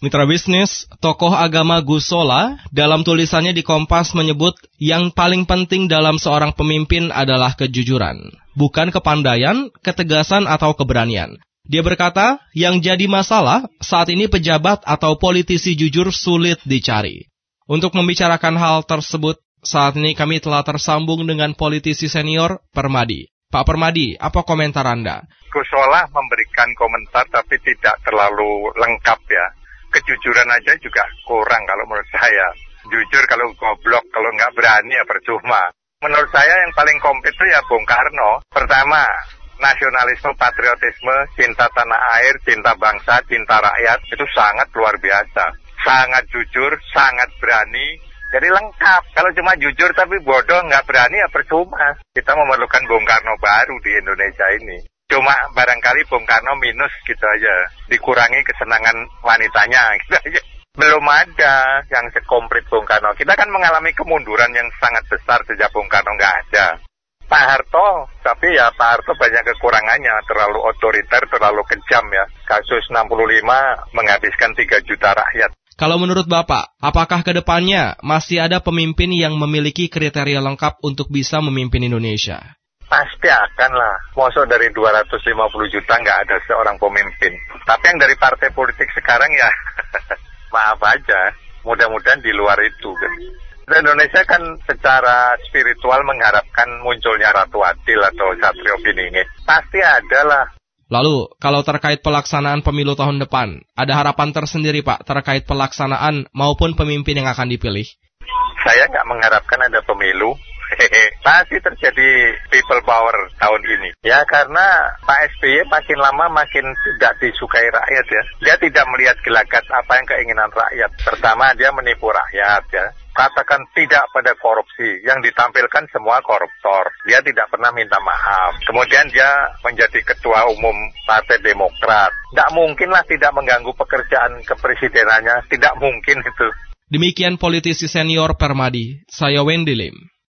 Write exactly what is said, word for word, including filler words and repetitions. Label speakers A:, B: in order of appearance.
A: Mitra bisnis, tokoh agama Gusola dalam tulisannya di Kompas menyebut yang paling penting dalam seorang pemimpin adalah kejujuran, bukan kepandaian, ketegasan atau keberanian. Dia berkata, yang jadi masalah saat ini pejabat atau politisi jujur sulit dicari. Untuk membicarakan hal tersebut, saat ini kami telah tersambung dengan politisi senior Permadi. Pak Permadi, apa komentar Anda?
B: Gusola memberikan komentar tapi tidak terlalu lengkap ya. Kejujuran aja juga kurang kalau menurut saya. Jujur kalau goblok, kalau nggak berani ya percuma. Menurut saya yang paling komplit itu ya Bung Karno. Pertama, nasionalisme, patriotisme, cinta tanah air, cinta bangsa, cinta rakyat, itu sangat luar biasa. Sangat jujur, sangat berani. Jadi lengkap. Kalau cuma jujur tapi bodoh, nggak berani ya percuma. Kita memerlukan Bung Karno baru di Indonesia ini. Cuma barangkali Bung Karno minus gitu aja. Dikurangi kesenangan wanitanya gitu aja. Belum ada yang sekomplit Bung Karno. Kita kan mengalami kemunduran yang sangat besar sejak Bung Karno nggak ada. Pak Harto, tapi ya Pak Harto banyak kekurangannya. Terlalu otoriter, terlalu kejam ya. Kasus enam puluh lima menghabiskan tiga juta rakyat.
A: Kalau menurut Bapak, apakah ke depannya masih ada pemimpin yang memiliki kriteria lengkap untuk bisa memimpin Indonesia?
B: Pasti akan lah. Masa dari dua ratus lima puluh juta nggak ada seorang pemimpin. Tapi yang dari partai politik sekarang ya maaf aja. Mudah-mudahan di luar itu kan. Indonesia kan secara spiritual mengharapkan munculnya Ratu Adil atau Satrio Piningit. Pasti ada lah.
A: Lalu, kalau terkait pelaksanaan pemilu tahun depan, ada harapan tersendiri Pak terkait pelaksanaan maupun pemimpin yang akan dipilih?
B: Saya nggak mengharapkan ada pemilu. Pasti terjadi people power tahun ini. Ya karena Pak S B Y makin lama makin tidak disukai rakyat ya. Dia tidak melihat gelagat apa yang keinginan rakyat. Pertama dia menipu rakyat ya. Katakan tidak pada korupsi. Yang ditampilkan semua koruptor. Dia tidak pernah minta maaf. Kemudian dia menjadi ketua umum Partai Demokrat. Tidak mungkinlah tidak mengganggu pekerjaan kepresidenannya. Tidak mungkin itu.
A: Demikian politisi senior Permadi. Saya Wendy Lim.